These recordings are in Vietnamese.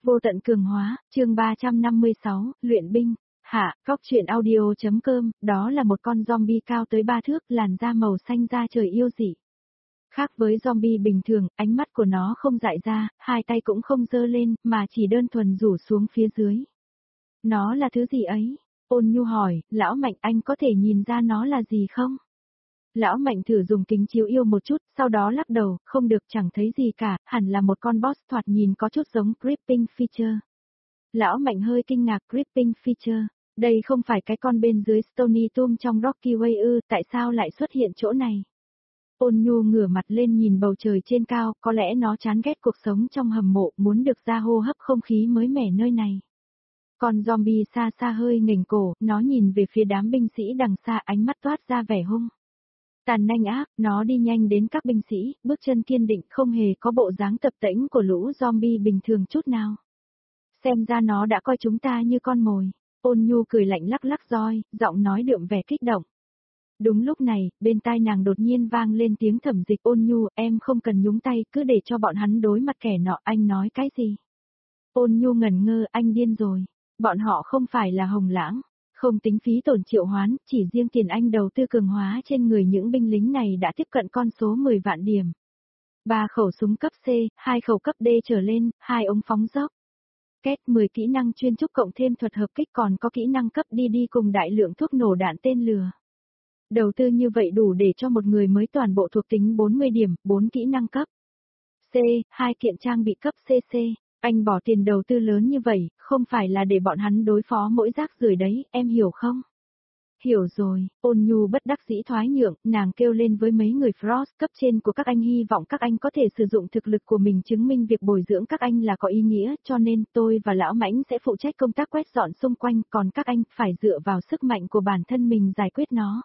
Vô tận cường hóa, chương 356, luyện binh. Hạ, góc truyện audio.com, đó là một con zombie cao tới 3 thước, làn da màu xanh da trời yêu dị. Khác với zombie bình thường, ánh mắt của nó không dại ra, hai tay cũng không giơ lên, mà chỉ đơn thuần rủ xuống phía dưới. Nó là thứ gì ấy? Ôn Nhu hỏi, lão Mạnh, anh có thể nhìn ra nó là gì không? Lão Mạnh thử dùng kính chiếu yêu một chút, sau đó lắc đầu, không được, chẳng thấy gì cả, hẳn là một con boss thoạt nhìn có chút giống Creeping Feature. Lão Mạnh hơi kinh ngạc, Creeping Feature, đây không phải cái con bên dưới Stony Tomb trong Rocky Way ư, tại sao lại xuất hiện chỗ này? Ôn Nhu ngửa mặt lên nhìn bầu trời trên cao, có lẽ nó chán ghét cuộc sống trong hầm mộ, muốn được ra hô hấp không khí mới mẻ nơi này. Con zombie xa xa hơi nghềnh cổ, nó nhìn về phía đám binh sĩ đằng xa, ánh mắt toát ra vẻ hung. Tàn nanh ác, nó đi nhanh đến các binh sĩ, bước chân kiên định, không hề có bộ dáng tập tễnh của lũ zombie bình thường chút nào. Xem ra nó đã coi chúng ta như con mồi. Ôn Nhu cười lạnh lắc lắc roi, giọng nói đượm vẻ kích động. Đúng lúc này, bên tai nàng đột nhiên vang lên tiếng Thẩm Dịch. Ôn Nhu, em không cần nhúng tay, cứ để cho bọn hắn đối mặt kẻ nọ. Anh nói cái gì? Ôn Nhu ngẩn ngơ, anh điên rồi. Bọn họ không phải là Hồng Lãng. Không tính phí tổn triệu hoán, chỉ riêng tiền anh đầu tư cường hóa trên người những binh lính này đã tiếp cận con số 10 vạn điểm. 3 khẩu súng cấp C, 2 khẩu cấp D trở lên, 2 ống phóng dốc. Kết 10 kỹ năng chuyên trúc cộng thêm thuật hợp kích, còn có kỹ năng cấp đi cùng đại lượng thuốc nổ đạn tên lửa. Đầu tư như vậy đủ để cho một người mới toàn bộ thuộc tính 40 điểm, 4 kỹ năng cấp C, 2 kiện trang bị cấp CC. Anh bỏ tiền đầu tư lớn như vậy, không phải là để bọn hắn đối phó mỗi rác rưởi đấy, em hiểu không? Hiểu rồi, Ôn Nhu bất đắc dĩ thoái nhượng, nàng kêu lên với mấy người Frost cấp trên của các anh, hy vọng các anh có thể sử dụng thực lực của mình chứng minh việc bồi dưỡng các anh là có ý nghĩa, cho nên tôi và Lão Mãnh sẽ phụ trách công tác quét dọn xung quanh, còn các anh phải dựa vào sức mạnh của bản thân mình giải quyết nó.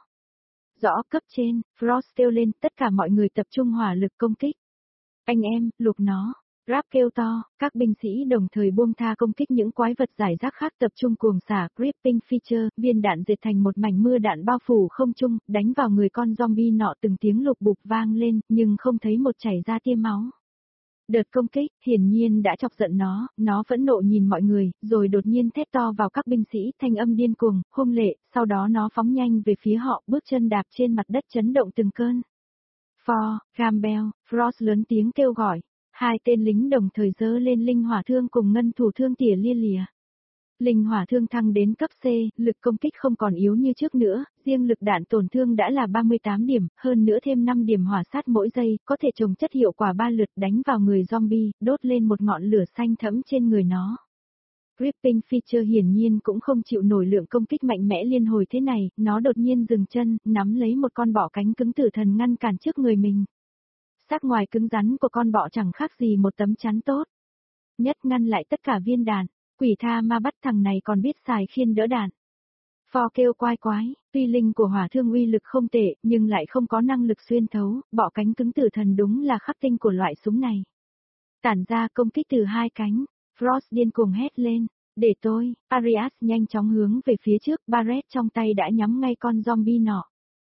Rõ, cấp trên, Frost kêu lên, tất cả mọi người tập trung hỏa lực công kích. Anh em, lục nó. Rap kêu to, các binh sĩ đồng thời buông tha công kích những quái vật giải rác khác, tập trung cuồng xả Creeping Feature, viên đạn dệt thành một mảnh mưa đạn bao phủ không trung, đánh vào người con zombie nọ, từng tiếng lục bục vang lên, nhưng không thấy một chảy ra tia máu. Đợt công kích, hiển nhiên đã chọc giận nó phẫn nộ nhìn mọi người, rồi đột nhiên thét to vào các binh sĩ, thanh âm điên cuồng, hung lệ, sau đó nó phóng nhanh về phía họ, bước chân đạp trên mặt đất chấn động từng cơn. For, Campbell, Frost lớn tiếng kêu gọi. Hai tên lính đồng thời giơ lên linh hỏa thương cùng ngân thủ thương tỉa lia lìa. Linh hỏa thương thăng đến cấp C, lực công kích không còn yếu như trước nữa, riêng lực đạn tổn thương đã là 38 điểm, hơn nữa thêm 5 điểm hỏa sát mỗi giây, có thể trồng chất hiệu quả 3 lượt đánh vào người zombie, đốt lên một ngọn lửa xanh thẫm trên người nó. Creeping Feature hiển nhiên cũng không chịu nổi lượng công kích mạnh mẽ liên hồi thế này, nó đột nhiên dừng chân, nắm lấy một con bọ cánh cứng tử thần ngăn cản trước người mình. Xác ngoài cứng rắn của con bọ chẳng khác gì một tấm chắn tốt. Nhất ngăn lại tất cả viên đạn, quỷ tha ma bắt thằng này còn biết xài khiên đỡ đạn. Phò kêu quái quái, tuy linh của hỏa thương uy lực không tệ, nhưng lại không có năng lực xuyên thấu, bọ cánh cứng tử thần đúng là khắc tinh của loại súng này. Tản ra công kích từ hai cánh, Frost điên cuồng hét lên, để tôi, Arias nhanh chóng hướng về phía trước, Barrett trong tay đã nhắm ngay con zombie nọ.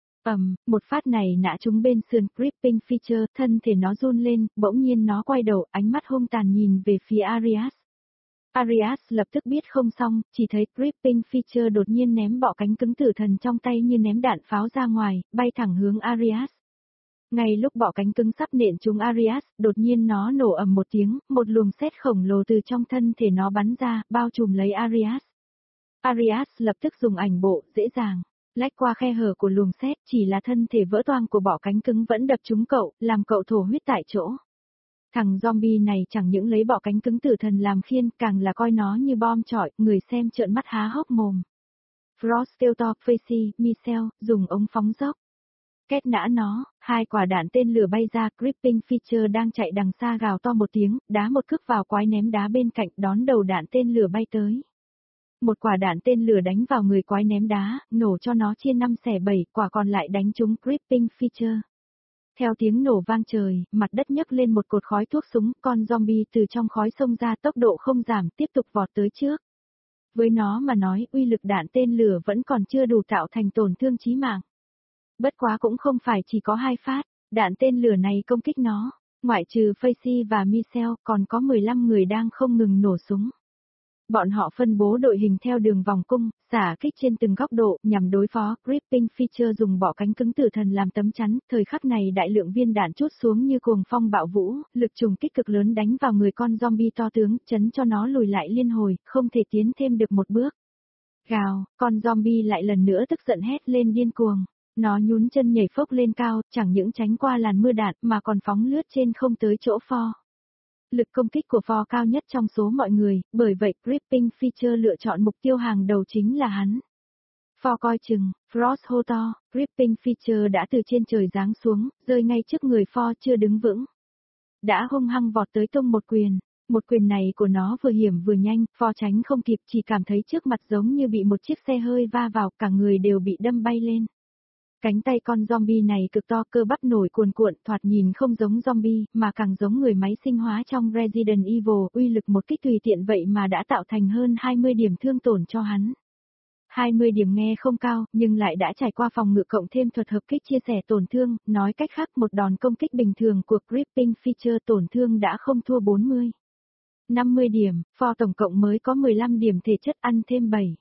Một phát này nã trúng bên sườn Creeping Feature, thân thể nó run lên, bỗng nhiên nó quay đầu, ánh mắt hung tàn nhìn về phía Arias. Arias lập tức biết không xong, chỉ thấy Creeping Feature đột nhiên ném bọ cánh cứng tử thần trong tay như ném đạn pháo ra ngoài, bay thẳng hướng Arias. Ngay lúc bọ cánh cứng sắp nện trúng Arias, đột nhiên nó nổ ầm một tiếng, một luồng sét khổng lồ từ trong thân thể nó bắn ra, bao trùm lấy Arias. Arias lập tức dùng ảnh bộ, dễ dàng lách qua khe hở của luồng sét, chỉ là thân thể vỡ toang của bọ cánh cứng vẫn đập trúng cậu, làm cậu thổ huyết tại chỗ. Thằng zombie này chẳng những lấy bọ cánh cứng tử thần làm khiên, càng là coi nó như bom chọi, người xem trợn mắt há hốc mồm. Frost kêu to, Facey, Michelle, dùng ống phóng dốc. Két nã nó, 2 quả đạn tên lửa bay ra, Creeping Feature đang chạy đằng xa gào to một tiếng, đá một cước vào quái ném đá bên cạnh, đón đầu đạn tên lửa bay tới. Một quả đạn tên lửa đánh vào người quái ném đá, nổ cho nó chia 5 xẻ 7, quả còn lại đánh trúng Creeping Feature. Theo tiếng nổ vang trời, mặt đất nhấc lên một cột khói thuốc súng, con zombie từ trong khói xông ra, tốc độ không giảm, tiếp tục vọt tới trước. Với nó mà nói, uy lực đạn tên lửa vẫn còn chưa đủ tạo thành tổn thương chí mạng. Bất quá cũng không phải chỉ có 2 phát, đạn tên lửa này công kích nó. Ngoại trừ Facey và Michelle, còn có 15 người đang không ngừng nổ súng. Bọn họ phân bố đội hình theo đường vòng cung, xả kích trên từng góc độ, nhằm đối phó. Gripping Feature dùng bọ cánh cứng tử thần làm tấm chắn, thời khắc này đại lượng viên đạn trút xuống như cuồng phong bạo vũ, lực trùng kích cực lớn đánh vào người con zombie to tướng, chấn cho nó lùi lại liên hồi, không thể tiến thêm được một bước. Gào, con zombie lại lần nữa tức giận hét lên điên cuồng. Nó nhún chân nhảy phốc lên cao, chẳng những tránh qua làn mưa đạn mà còn phóng lướt trên không tới chỗ Ford. Lực công kích của Ford cao nhất trong số mọi người, bởi vậy Gripping Feature lựa chọn mục tiêu hàng đầu chính là hắn. Ford coi chừng, Frost hô to, Gripping Feature đã từ trên trời giáng xuống, rơi ngay trước người Ford chưa đứng vững. Đã hung hăng vọt tới tung một quyền. Một quyền này của nó vừa hiểm vừa nhanh, Ford tránh không kịp, chỉ cảm thấy trước mặt giống như bị một chiếc xe hơi va vào, cả người đều bị đâm bay lên. Cánh tay con zombie này cực to, cơ bắp nổi cuồn cuộn, thoạt nhìn không giống zombie, mà càng giống người máy sinh hóa trong Resident Evil, uy lực một kích tùy tiện vậy mà đã tạo thành hơn 20 điểm thương tổn cho hắn. 20 điểm nghe không cao, nhưng lại đã trải qua phòng ngự cộng thêm thuật hợp kích chia sẻ tổn thương, nói cách khác một đòn công kích bình thường của Gripping Feature tổn thương đã không thua 40. 50 điểm, Ford tổng cộng mới có 15 điểm thể chất ăn thêm 7.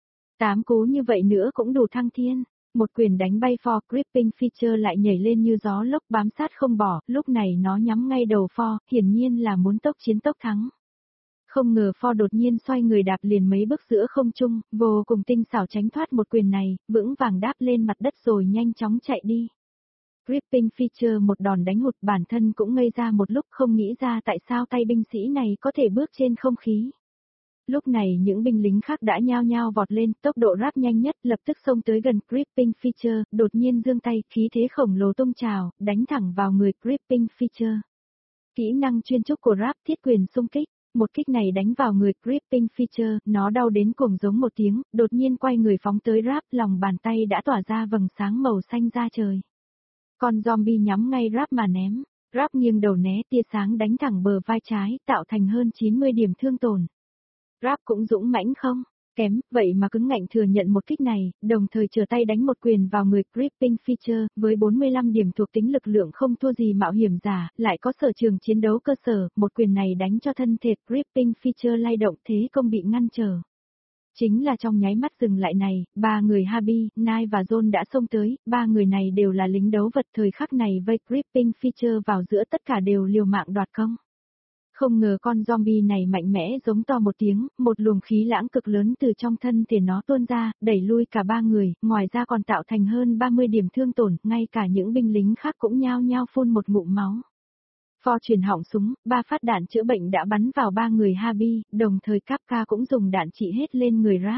8 cú như vậy nữa cũng đủ thăng thiên. Một quyền đánh bay Ford, Gripping Feature lại nhảy lên như gió lốc bám sát không bỏ, lúc này nó nhắm ngay đầu Ford, hiển nhiên là muốn tốc chiến tốc thắng. Không ngờ Ford đột nhiên xoay người đạp liền mấy bước giữa không trung, vô cùng tinh xảo tránh thoát một quyền này, vững vàng đáp lên mặt đất rồi nhanh chóng chạy đi. Gripping Feature một đòn đánh hụt, bản thân cũng ngây ra một lúc, không nghĩ ra tại sao tay binh sĩ này có thể bước trên không khí. Lúc này những binh lính khác đã nhao nhao vọt lên, tốc độ ráp nhanh nhất, lập tức xông tới gần Gripping Feature, đột nhiên giương tay, khí thế khổng lồ tung trào, đánh thẳng vào người Gripping Feature. Kỹ năng chuyên trúc của ráp thiết quyền xung kích, một kích này đánh vào người Gripping Feature, nó đau đến cuồng giống một tiếng, đột nhiên quay người phóng tới ráp, lòng bàn tay đã tỏa ra vầng sáng màu xanh ra trời. Con zombie nhắm ngay ráp mà ném, ráp nghiêng đầu né, tia sáng đánh thẳng bờ vai trái, tạo thành hơn 90 điểm thương tổn. Rap cũng dũng mãnh không? Kém, vậy mà cứng ngạnh thừa nhận một kích này, đồng thời trở tay đánh một quyền vào người Gripping Feature, với 45 điểm thuộc tính lực lượng không thua gì mạo hiểm giả, lại có sở trường chiến đấu cơ sở, một quyền này đánh cho thân thể Gripping Feature lay động, thế công bị ngăn trở. Chính là trong nháy mắt dừng lại này, ba người Habi, Nai và John đã xông tới, ba người này đều là lính đấu vật, thời khắc này vây Gripping Feature vào giữa, tất cả đều liều mạng đoạt công. Không ngờ con zombie này mạnh mẽ giống to một tiếng, một luồng khí lãng cực lớn từ trong thân thể nó tuôn ra, đẩy lui cả ba người, ngoài ra còn tạo thành hơn 30 điểm thương tổn, ngay cả những binh lính khác cũng nhao nhao phun một ngụm máu. Ford chuyển họng súng, 3 phát đạn chữa bệnh đã bắn vào ba người Habi, đồng thời Kapka cũng dùng đạn trị hết lên người Rap.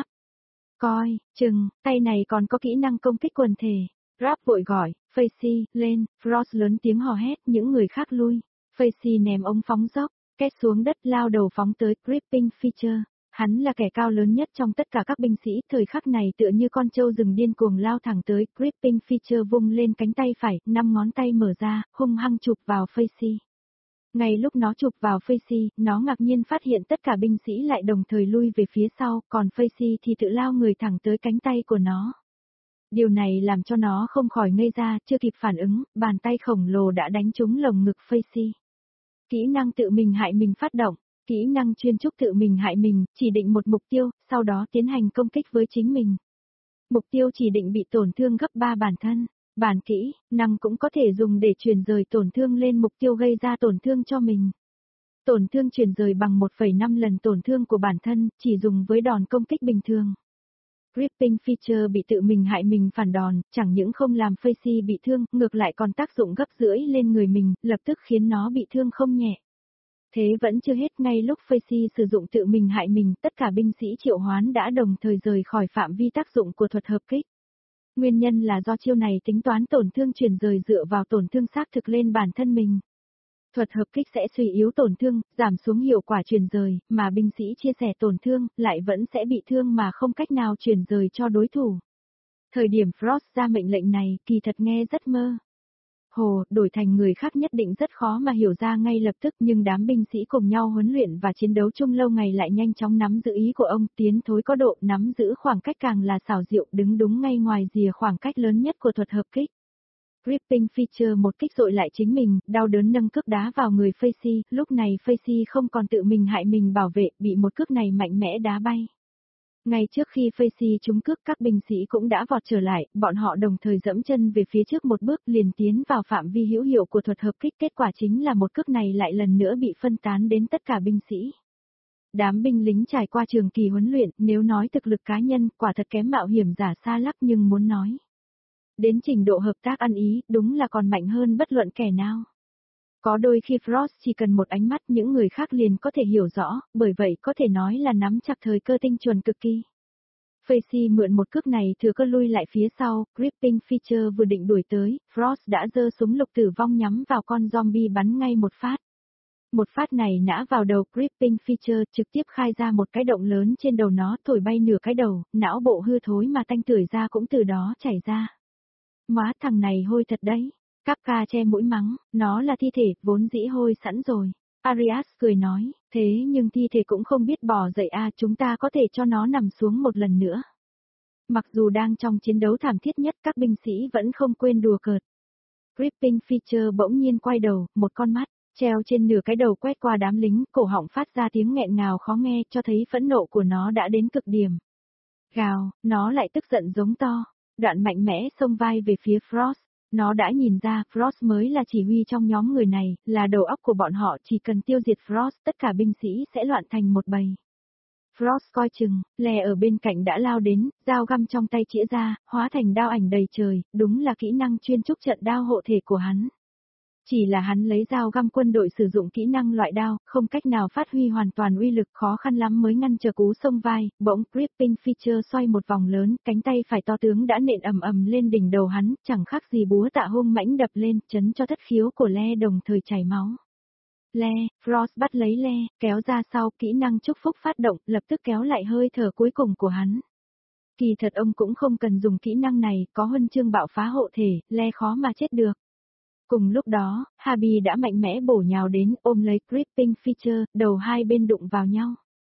Coi, chừng, tay này còn có kỹ năng công kích quần thể. Rap vội gọi, Facey, lên, Frost lớn tiếng hò hét, những người khác lui. Facey ném ống phóng dốc, két xuống đất lao đầu phóng tới Gripping Feature. Hắn là kẻ cao lớn nhất trong tất cả các binh sĩ, thời khắc này tựa như con trâu rừng điên cuồng lao thẳng tới, Gripping Feature vung lên cánh tay phải, 5 ngón tay mở ra, hung hăng chụp vào Facey. Ngay lúc nó chụp vào Facey, nó ngạc nhiên phát hiện tất cả binh sĩ lại đồng thời lui về phía sau, còn Facey thì tự lao người thẳng tới cánh tay của nó. Điều này làm cho nó không khỏi ngây ra, chưa kịp phản ứng, bàn tay khổng lồ đã đánh trúng lồng ngực Facey. Kỹ năng tự mình hại mình phát động, kỹ năng chuyên trúc tự mình hại mình, chỉ định một mục tiêu, sau đó tiến hành công kích với chính mình. Mục tiêu chỉ định bị tổn thương gấp 3 bản thân. Bản kỹ, năng cũng có thể dùng để truyền rời tổn thương lên mục tiêu gây ra tổn thương cho mình. Tổn thương truyền rời bằng 1,5 lần tổn thương của bản thân, chỉ dùng với đòn công kích bình thường. Gripping Feature bị tự mình hại mình phản đòn, chẳng những không làm Facey bị thương, ngược lại còn tác dụng gấp rưỡi lên người mình, lập tức khiến nó bị thương không nhẹ. Thế vẫn chưa hết, ngay lúc Facey sử dụng tự mình hại mình, tất cả binh sĩ triệu hoán đã đồng thời rời khỏi phạm vi tác dụng của thuật hợp kích. Nguyên nhân là do chiêu này tính toán tổn thương truyền rời dựa vào tổn thương xác thực lên bản thân mình. Thuật hợp kích sẽ suy yếu tổn thương, giảm xuống hiệu quả truyền rời, mà binh sĩ chia sẻ tổn thương, lại vẫn sẽ bị thương mà không cách nào truyền rời cho đối thủ. Thời điểm Frost ra mệnh lệnh này, kỳ thật nghe rất mơ hồ, đổi thành người khác nhất định rất khó mà hiểu ra ngay lập tức, nhưng đám binh sĩ cùng nhau huấn luyện và chiến đấu chung lâu ngày lại nhanh chóng nắm giữ ý của ông, tiến thối có độ, nắm giữ khoảng cách càng là xảo diệu, đứng đúng ngay ngoài rìa khoảng cách lớn nhất của thuật hợp kích. Gripping Feature một kích dội lại chính mình, đau đớn nâng cước đá vào người Facey, lúc này Facey không còn tự mình hại mình bảo vệ, bị một cước này mạnh mẽ đá bay. Ngay trước khi Facey trúng cước các binh sĩ cũng đã vọt trở lại, bọn họ đồng thời dẫm chân về phía trước một bước liền tiến vào phạm vi hữu hiệu của thuật hợp kích, kết quả chính là một cước này lại lần nữa bị phân tán đến tất cả binh sĩ. Đám binh lính trải qua trường kỳ huấn luyện, nếu nói thực lực cá nhân, quả thật kém mạo hiểm giả xa lắc nhưng muốn nói đến trình độ hợp tác ăn ý, đúng là còn mạnh hơn bất luận kẻ nào. Có đôi khi Frost chỉ cần một ánh mắt những người khác liền có thể hiểu rõ, bởi vậy có thể nói là nắm chặt thời cơ tinh chuẩn cực kỳ. Facey mượn một cước này thừa cơ lui lại phía sau, Gripping Feature vừa định đuổi tới, Frost đã giơ súng lục tử vong nhắm vào con zombie bắn ngay một phát. Một phát này nã vào đầu Gripping Feature trực tiếp khai ra một cái động lớn trên đầu nó thổi bay nửa cái đầu, não bộ hư thối mà tanh tưởi ra cũng từ đó chảy ra. Móa thằng này hôi thật đấy. Kapka che mũi mắng, nó là thi thể, vốn dĩ hôi sẵn rồi. Arias cười nói, thế nhưng thi thể cũng không biết bò dậy chúng ta có thể cho nó nằm xuống một lần nữa. Mặc dù đang trong chiến đấu thảm thiết nhất các binh sĩ vẫn không quên đùa cợt. Gripping Feature bỗng nhiên quay đầu, một con mắt, treo trên nửa cái đầu quét qua đám lính, cổ họng phát ra tiếng nghẹn ngào khó nghe cho thấy phẫn nộ của nó đã đến cực điểm. Gào, nó lại tức giận giống to. Đoạn mạnh mẽ xông vai về phía Frost. Nó đã nhìn ra Frost mới là chỉ huy trong nhóm người này, là đầu óc của bọn họ, chỉ cần tiêu diệt Frost tất cả binh sĩ sẽ loạn thành một bầy. Frost coi chừng, Le ở bên cạnh đã lao đến, dao găm trong tay chĩa ra, hóa thành đao ảnh đầy trời, đúng là kỹ năng chuyên trúc trận đao hộ thể của hắn. Chỉ là hắn lấy dao găm quân đội sử dụng kỹ năng loại đao, không cách nào phát huy hoàn toàn uy lực, khó khăn lắm mới ngăn trở cú xông vai, bỗng Gripping Feature xoay một vòng lớn, cánh tay phải to tướng đã nện ầm ầm lên đỉnh đầu hắn, chẳng khác gì búa tạ hung mãnh đập lên, chấn cho thất khiếu của Le đồng thời chảy máu. Le, Frost bắt lấy Le, kéo ra sau, kỹ năng chúc phúc phát động, lập tức kéo lại hơi thở cuối cùng của hắn. Kỳ thật ông cũng không cần dùng kỹ năng này, có huân chương bạo phá hộ thể, Le khó mà chết được. Cùng lúc đó, Habi đã mạnh mẽ bổ nhào đến, ôm lấy Gripping Feature, đầu hai bên đụng vào nhau.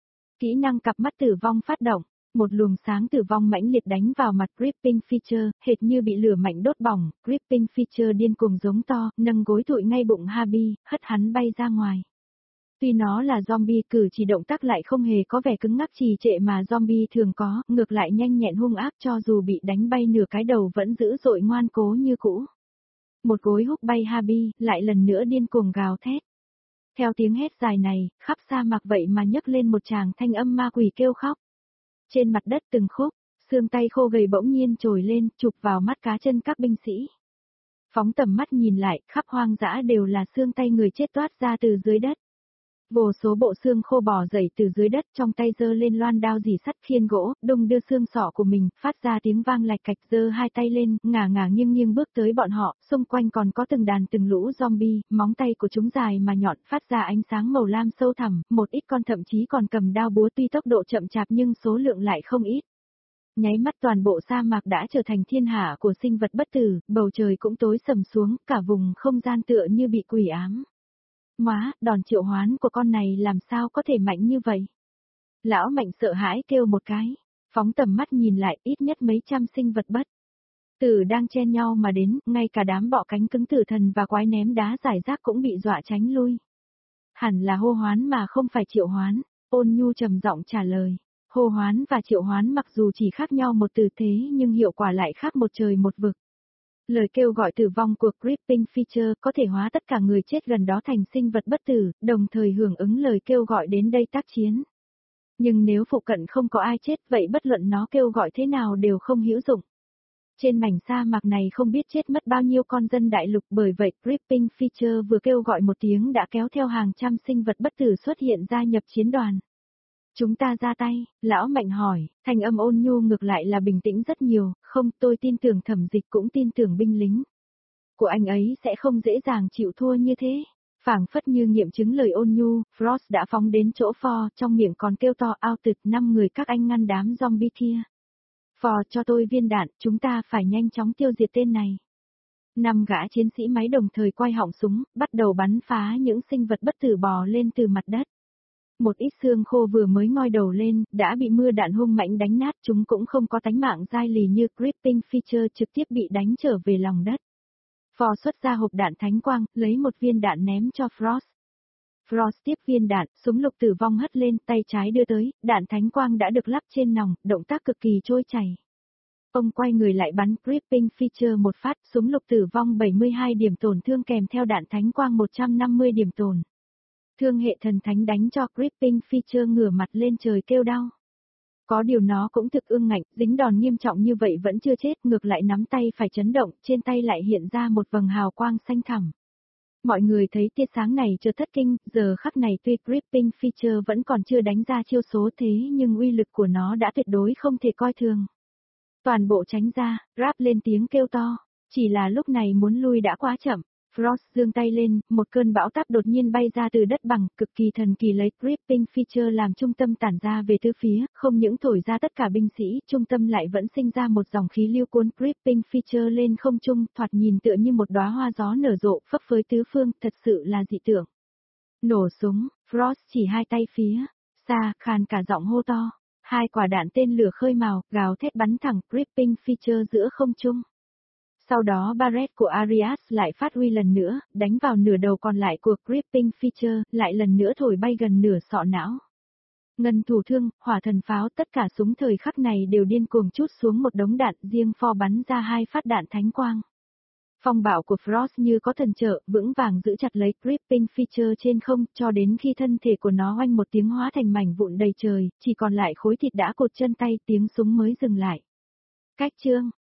Kỹ năng cặp mắt tử vong phát động, một luồng sáng tử vong mãnh liệt đánh vào mặt Gripping Feature, hệt như bị lửa mạnh đốt bỏng, Gripping Feature điên cuồng giống to, nâng gối tụi ngay bụng Habi, hất hắn bay ra ngoài. Tuy nó là zombie, cử chỉ động tác lại không hề có vẻ cứng ngắc trì trệ mà zombie thường có, ngược lại nhanh nhẹn hung ác, cho dù bị đánh bay nửa cái đầu vẫn dữ dội ngoan cố như cũ. Một gối húc bay Habi, lại lần nữa điên cuồng gào thét. Theo tiếng hét dài này, khắp sa mạc vậy mà nhấc lên một tràng thanh âm ma quỷ kêu khóc. Trên mặt đất từng khúc, xương tay khô gầy bỗng nhiên trồi lên, chụp vào mắt cá chân các binh sĩ. Phóng tầm mắt nhìn lại, khắp hoang dã đều là xương tay người chết toát ra từ dưới đất. Vô số bộ xương khô bò dậy từ dưới đất, trong tay giơ lên loan đao dì sắt khiên gỗ, đung đưa xương sọ của mình, phát ra tiếng vang lạch cạch, giơ hai tay lên, ngả ngả nghiêng nghiêng bước tới bọn họ, xung quanh còn có từng đàn từng lũ zombie, móng tay của chúng dài mà nhọn, phát ra ánh sáng màu lam sâu thẳm, một ít con thậm chí còn cầm đao búa, tuy tốc độ chậm chạp nhưng số lượng lại không ít. Nháy mắt toàn bộ sa mạc đã trở thành thiên hạ của sinh vật bất tử, bầu trời cũng tối sầm xuống, cả vùng không gian tựa như bị quỷ ám. Móa, đòn triệu hoán của con này làm sao có thể mạnh như vậy? Lão Mạnh sợ hãi kêu một cái, phóng tầm mắt nhìn lại, ít nhất mấy trăm sinh vật bất tử đang chen nhau mà đến, ngay cả đám bọ cánh cứng tử thần và quái ném đá giải rác cũng bị dọa tránh lui. Hẳn là hô hoán mà không phải triệu hoán, Ôn Nhu trầm giọng trả lời. Hô hoán và triệu hoán mặc dù chỉ khác nhau một từ thế nhưng hiệu quả lại khác một trời một vực. Lời kêu gọi tử vong của Gripping Feature có thể hóa tất cả người chết gần đó thành sinh vật bất tử, đồng thời hưởng ứng lời kêu gọi đến đây tác chiến. Nhưng nếu phụ cận không có ai chết vậy bất luận nó kêu gọi thế nào đều không hữu dụng. Trên mảnh sa mạc này không biết chết mất bao nhiêu con dân đại lục, bởi vậy Gripping Feature vừa kêu gọi một tiếng đã kéo theo hàng trăm sinh vật bất tử xuất hiện gia nhập chiến đoàn. Chúng ta ra tay, Lão Mạnh hỏi, thanh âm Ôn Nhu ngược lại là bình tĩnh rất nhiều, không, tôi tin tưởng Thẩm Dịch cũng tin tưởng binh lính của anh ấy sẽ không dễ dàng chịu thua như thế. Phảng phất như nghiệm chứng lời Ôn Nhu, Frost đã phóng đến chỗ Ford, trong miệng còn kêu to ao tực, 5 người các anh ngăn đám zombie kia. Ford cho tôi viên đạn, chúng ta phải nhanh chóng tiêu diệt tên này. 5 gã chiến sĩ máy đồng thời quay họng súng, bắt đầu bắn phá những sinh vật bất tử bò lên từ mặt đất. Một ít xương khô vừa mới ngoi đầu lên, đã bị mưa đạn hung mãnh đánh nát, chúng cũng không có tánh mạng dai lì như Gripping Feature, trực tiếp bị đánh trở về lòng đất. Ford xuất ra hộp đạn thánh quang, lấy một viên đạn ném cho Frost. Frost tiếp viên đạn, súng lục tử vong hất lên, tay trái đưa tới, đạn thánh quang đã được lắp trên nòng, động tác cực kỳ trôi chảy. Ông quay người lại bắn Gripping Feature một phát, súng lục tử vong 72 điểm tổn thương kèm theo đạn thánh quang 150 điểm tổn. Thương hệ thần thánh đánh cho Gripping Feature ngửa mặt lên trời kêu đau. Có điều nó cũng thực ương ngạnh, dính đòn nghiêm trọng như vậy vẫn chưa chết, ngược lại nắm tay phải chấn động, trên tay lại hiện ra một vầng hào quang xanh thẳm. Mọi người thấy tia sáng này chợt thất kinh, giờ khắc này tuy Gripping Feature vẫn còn chưa đánh ra chiêu số thế nhưng uy lực của nó đã tuyệt đối không thể coi thường. Toàn bộ tránh ra, Rap lên tiếng kêu to, chỉ là lúc này muốn lui đã quá chậm. Frost giương tay lên, một cơn bão táp đột nhiên bay ra từ đất bằng, cực kỳ thần kỳ lấy Gripping Feature làm trung tâm tản ra về tứ phía, không những thổi ra tất cả binh sĩ, trung tâm lại vẫn sinh ra một dòng khí lưu cuốn Gripping Feature lên không trung, thoạt nhìn tựa như một đóa hoa gió nở rộ, phấp phới tứ phương, thật sự là dị tượng. Nổ súng, Frost chỉ hai tay phía xa, khàn cả giọng hô to. Hai quả đạn tên lửa khơi màu, gào thét bắn thẳng Gripping Feature giữa không trung. Sau đó Barrett của Arias lại phát huy lần nữa, đánh vào nửa đầu còn lại của Gripping Feature, lại lần nữa thổi bay gần nửa sọ não. Ngân thủ thương, hỏa thần pháo, tất cả súng thời khắc này đều điên cuồng trút xuống một đống đạn, riêng Ford bắn ra 2 phát đạn thánh quang. Phong bạo của Frost như có thần trợ, vững vàng giữ chặt lấy Gripping Feature trên không, cho đến khi thân thể của nó oanh một tiếng hóa thành mảnh vụn đầy trời, chỉ còn lại khối thịt đã cột chân tay, tiếng súng mới dừng lại. Cách chương